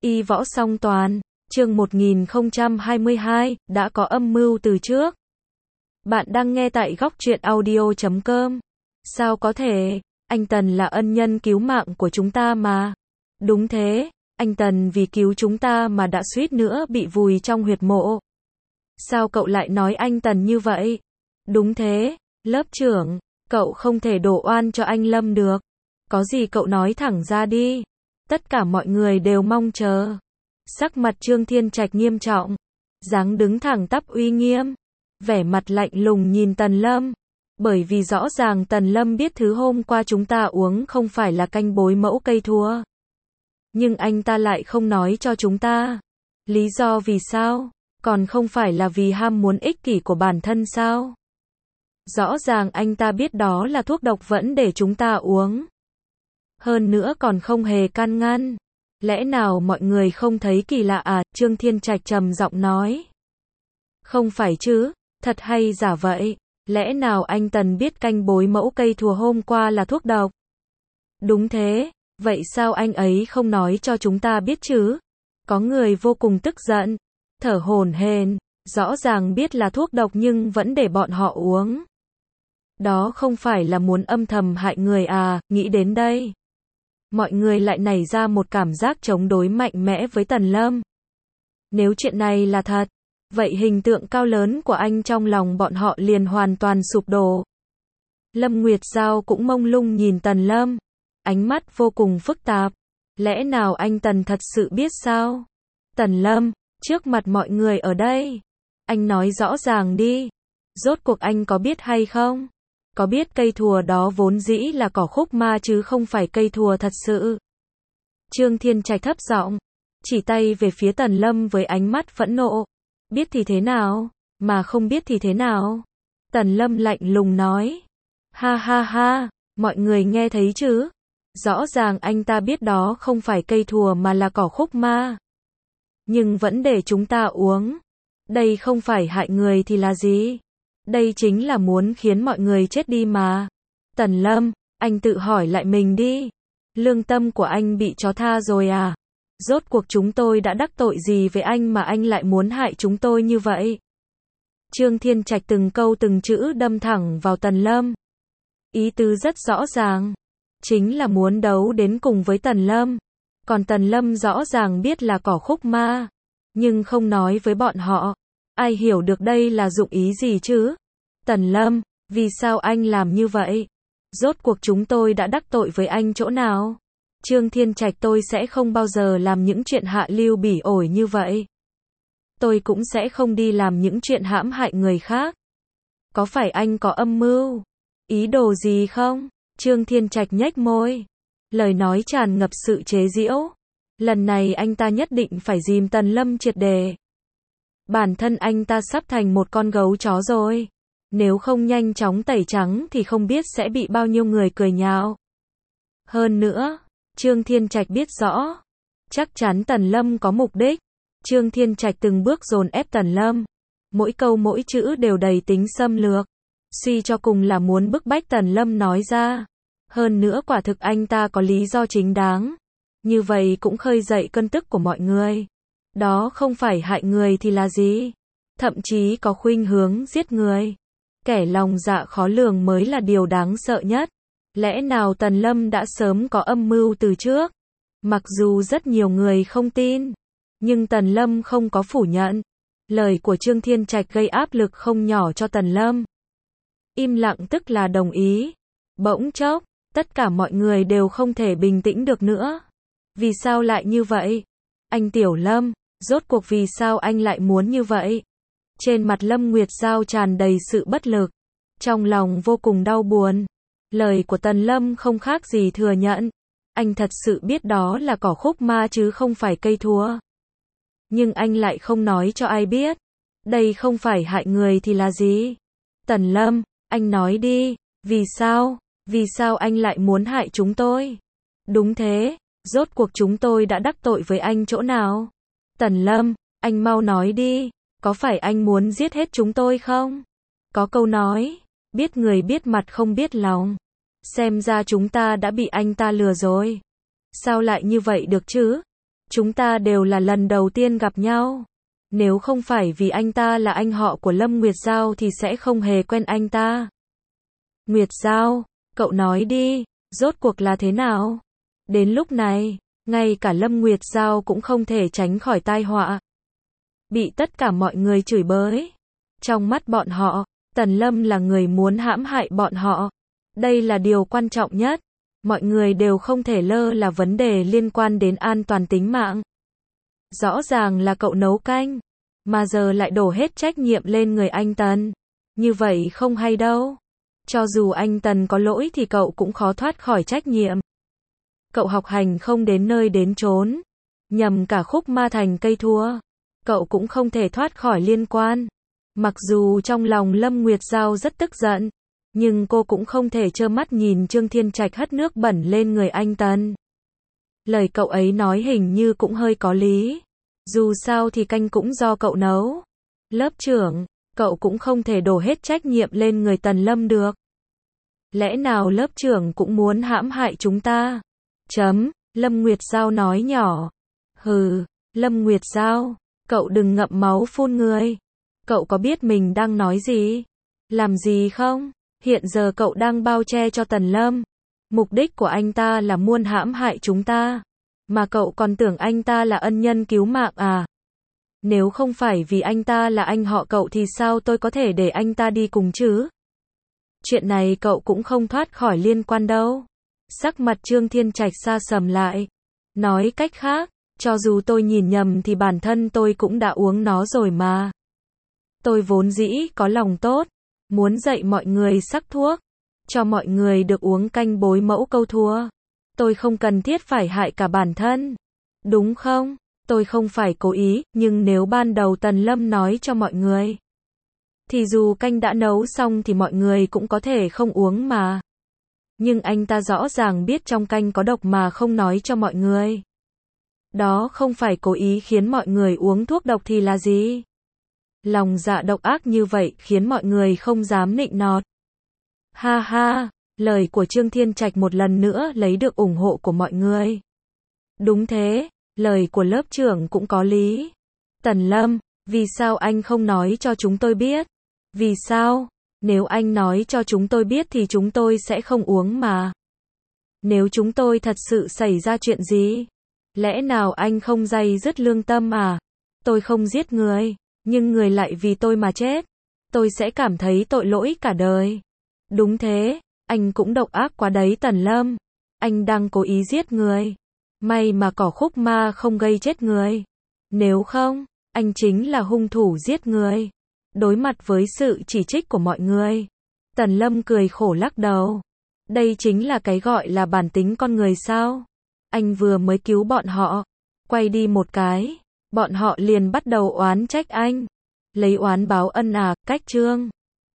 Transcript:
Y võ song toàn, chương 1022, đã có âm mưu từ trước. Bạn đang nghe tại góc truyện audio.com. Sao có thể, anh Tần là ân nhân cứu mạng của chúng ta mà. Đúng thế, anh Tần vì cứu chúng ta mà đã suýt nữa bị vùi trong huyệt mộ. Sao cậu lại nói anh Tần như vậy? Đúng thế, lớp trưởng, cậu không thể đổ oan cho anh Lâm được. Có gì cậu nói thẳng ra đi. Tất cả mọi người đều mong chờ. Sắc mặt Trương Thiên Trạch nghiêm trọng, dáng đứng thẳng tắp uy nghiêm, vẻ mặt lạnh lùng nhìn Tần Lâm. Bởi vì rõ ràng Tần Lâm biết thứ hôm qua chúng ta uống không phải là canh bối mẫu cây thua. Nhưng anh ta lại không nói cho chúng ta. Lý do vì sao? Còn không phải là vì ham muốn ích kỷ của bản thân sao? Rõ ràng anh ta biết đó là thuốc độc vẫn để chúng ta uống. Hơn nữa còn không hề can ngăn. Lẽ nào mọi người không thấy kỳ lạ à? Trương Thiên Trạch trầm giọng nói. Không phải chứ, thật hay giả vậy? Lẽ nào anh Tần biết canh bối mẫu cây thùa hôm qua là thuốc độc? Đúng thế, vậy sao anh ấy không nói cho chúng ta biết chứ? Có người vô cùng tức giận, thở hổn hển, rõ ràng biết là thuốc độc nhưng vẫn để bọn họ uống. Đó không phải là muốn âm thầm hại người à? Nghĩ đến đây, mọi người lại nảy ra một cảm giác chống đối mạnh mẽ với Tần Lâm. Nếu chuyện này là thật, vậy hình tượng cao lớn của anh trong lòng bọn họ liền hoàn toàn sụp đổ. Lâm Nguyệt Giao cũng mông lung nhìn Tần Lâm, ánh mắt vô cùng phức tạp. Lẽ nào anh Tần thật sự biết sao? Tần Lâm, trước mặt mọi người ở đây, anh nói rõ ràng đi. Rốt cuộc anh có biết hay không? Có biết cây thùa đó vốn dĩ là cỏ khúc ma chứ không phải cây thùa thật sự? Trương Thiên Trạch thấp giọng, chỉ tay về phía Tần Lâm với ánh mắt phẫn nộ. Biết thì thế nào, mà không biết thì thế nào? Tần Lâm lạnh lùng nói. Ha ha ha, mọi người nghe thấy chứ? Rõ ràng anh ta biết đó không phải cây thùa mà là cỏ khúc ma. Nhưng vẫn để chúng ta uống. Đây không phải hại người thì là gì? Đây chính là muốn khiến mọi người chết đi mà. Tần Lâm, anh tự hỏi lại mình đi. Lương tâm của anh bị chó tha rồi à? Rốt cuộc chúng tôi đã đắc tội gì với anh mà anh lại muốn hại chúng tôi như vậy? Trương Thiên Trạch từng câu từng chữ đâm thẳng vào Tần Lâm. Ý tứ rất rõ ràng, chính là muốn đấu đến cùng với Tần Lâm. Còn Tần Lâm rõ ràng biết là cỏ khúc ma, nhưng không nói với bọn họ. Ai hiểu được đây là dụng ý gì chứ? Tần Lâm, vì sao anh làm như vậy? Rốt cuộc chúng tôi đã đắc tội với anh chỗ nào? Trương Thiên Trạch, tôi sẽ không bao giờ làm những chuyện hạ lưu bỉ ổi như vậy. Tôi cũng sẽ không đi làm những chuyện hãm hại người khác. Có phải anh có âm mưu? Ý đồ gì không? Trương Thiên Trạch nhếch môi. Lời nói tràn ngập sự chế giễu. Lần này anh ta nhất định phải dìm Tần Lâm triệt để. Bản thân anh ta sắp thành một con gấu chó rồi. Nếu không nhanh chóng tẩy trắng thì không biết sẽ bị bao nhiêu người cười nhạo. Hơn nữa, Trương Thiên Trạch biết rõ, chắc chắn Tần Lâm có mục đích. Trương Thiên Trạch từng bước dồn ép Tần Lâm, mỗi câu mỗi chữ đều đầy tính xâm lược, suy cho cùng là muốn bức bách Tần Lâm nói ra. Hơn nữa quả thực anh ta có lý do chính đáng, như vậy cũng khơi dậy cơn tức của mọi người. Đó không phải hại người thì là gì? Thậm chí có khuynh hướng giết người. Kẻ lòng dạ khó lường mới là điều đáng sợ nhất. Lẽ nào Tần Lâm đã sớm có âm mưu từ trước? Mặc dù rất nhiều người không tin, nhưng Tần Lâm không có phủ nhận. Lời của Trương Thiên Trạch gây áp lực không nhỏ cho Tần Lâm. Im lặng tức là đồng ý. Bỗng chốc, tất cả mọi người đều không thể bình tĩnh được nữa. Vì sao lại như vậy? Anh Tiểu Lâm, rốt cuộc vì sao anh lại muốn như vậy? Trên mặt Lâm Nguyệt Giao tràn đầy sự bất lực, trong lòng vô cùng đau buồn. Lời của Tần Lâm không khác gì thừa nhận. Anh thật sự biết đó là cỏ khúc ma chứ không phải cây thùa. Nhưng anh lại không nói cho ai biết. Đây không phải hại người thì là gì? Tần Lâm, anh nói đi, vì sao? Vì sao anh lại muốn hại chúng tôi? Đúng thế, rốt cuộc chúng tôi đã đắc tội với anh chỗ nào? Tần Lâm, anh mau nói đi, có phải anh muốn giết hết chúng tôi không? Có câu nói, biết người biết mặt không biết lòng. Xem ra chúng ta đã bị anh ta lừa rồi. Sao lại như vậy được chứ? Chúng ta đều là lần đầu tiên gặp nhau. Nếu không phải vì anh ta là anh họ của Lâm Nguyệt Giao thì sẽ không hề quen anh ta. Nguyệt Giao, cậu nói đi, rốt cuộc là thế nào? Đến lúc này, ngay cả Lâm Nguyệt Giao cũng không thể tránh khỏi tai họa. Bị tất cả mọi người chửi bới. Trong mắt bọn họ, Tần Lâm là người muốn hãm hại bọn họ. Đây là điều quan trọng nhất. Mọi người đều không thể lơ là vấn đề liên quan đến an toàn tính mạng. Rõ ràng là cậu nấu canh, mà giờ lại đổ hết trách nhiệm lên người anh Tần. Như vậy không hay đâu. Cho dù anh Tần có lỗi thì cậu cũng khó thoát khỏi trách nhiệm. Cậu học hành không đến nơi đến chốn, nhầm cả khúc ma thành cây thua. Cậu cũng không thể thoát khỏi liên quan. Mặc dù trong lòng Lâm Nguyệt Giao rất tức giận, nhưng cô cũng không thể trơ mắt nhìn Trương Thiên Trạch hất nước bẩn lên người anh Tần. Lời cậu ấy nói hình như cũng hơi có lý. Dù sao thì canh cũng do cậu nấu. Lớp trưởng, cậu cũng không thể đổ hết trách nhiệm lên người Tần Lâm được. Lẽ nào lớp trưởng cũng muốn hãm hại chúng ta? Lâm Nguyệt Giao nói nhỏ. Hừ, Lâm Nguyệt Giao, cậu đừng ngậm máu phun người. Cậu có biết mình đang nói gì? Làm gì không? Hiện giờ cậu đang bao che cho Tần Lâm. Mục đích của anh ta là muốn hãm hại chúng ta. Mà cậu còn tưởng anh ta là ân nhân cứu mạng à? Nếu không phải vì anh ta là anh họ cậu thì sao tôi có thể để anh ta đi cùng chứ? Chuyện này cậu cũng không thoát khỏi liên quan đâu. Sắc mặt Trương Thiên Trạch sa sầm lại. Nói cách khác, cho dù tôi nhìn nhầm thì bản thân tôi cũng đã uống nó rồi mà. Tôi vốn dĩ có lòng tốt, muốn dạy mọi người sắc thuốc, cho mọi người được uống canh bối mẫu câu thua. Tôi không cần thiết phải hại cả bản thân. Đúng không? Tôi không phải cố ý, nhưng nếu ban đầu Tần Lâm nói cho mọi người, thì dù canh đã nấu xong thì mọi người cũng có thể không uống mà. Nhưng anh ta rõ ràng biết trong canh có độc mà không nói cho mọi người. Đó không phải cố ý khiến mọi người uống thuốc độc thì là gì? Lòng dạ độc ác như vậy khiến mọi người không dám nịnh nọt. Ha ha, lời của Trương Thiên Trạch một lần nữa lấy được ủng hộ của mọi người. Đúng thế, lời của lớp trưởng cũng có lý. Tần Lâm, vì sao anh không nói cho chúng tôi biết? Vì sao? Nếu anh nói cho chúng tôi biết thì chúng tôi sẽ không uống mà. Nếu chúng tôi thật sự xảy ra chuyện gì? Lẽ nào anh không day dứt lương tâm à? Tôi không giết người, nhưng người lại vì tôi mà chết. Tôi sẽ cảm thấy tội lỗi cả đời. Đúng thế, anh cũng độc ác quá đấy Tần Lâm. Anh đang cố ý giết người. May mà cỏ khúc ma không gây chết người. Nếu không, anh chính là hung thủ giết người. Đối mặt với sự chỉ trích của mọi người, Tần Lâm cười khổ lắc đầu. Đây chính là cái gọi là bản tính con người sao? Anh vừa mới cứu bọn họ, quay đi một cái, bọn họ liền bắt đầu oán trách anh. Lấy oán báo ân à, cách Trương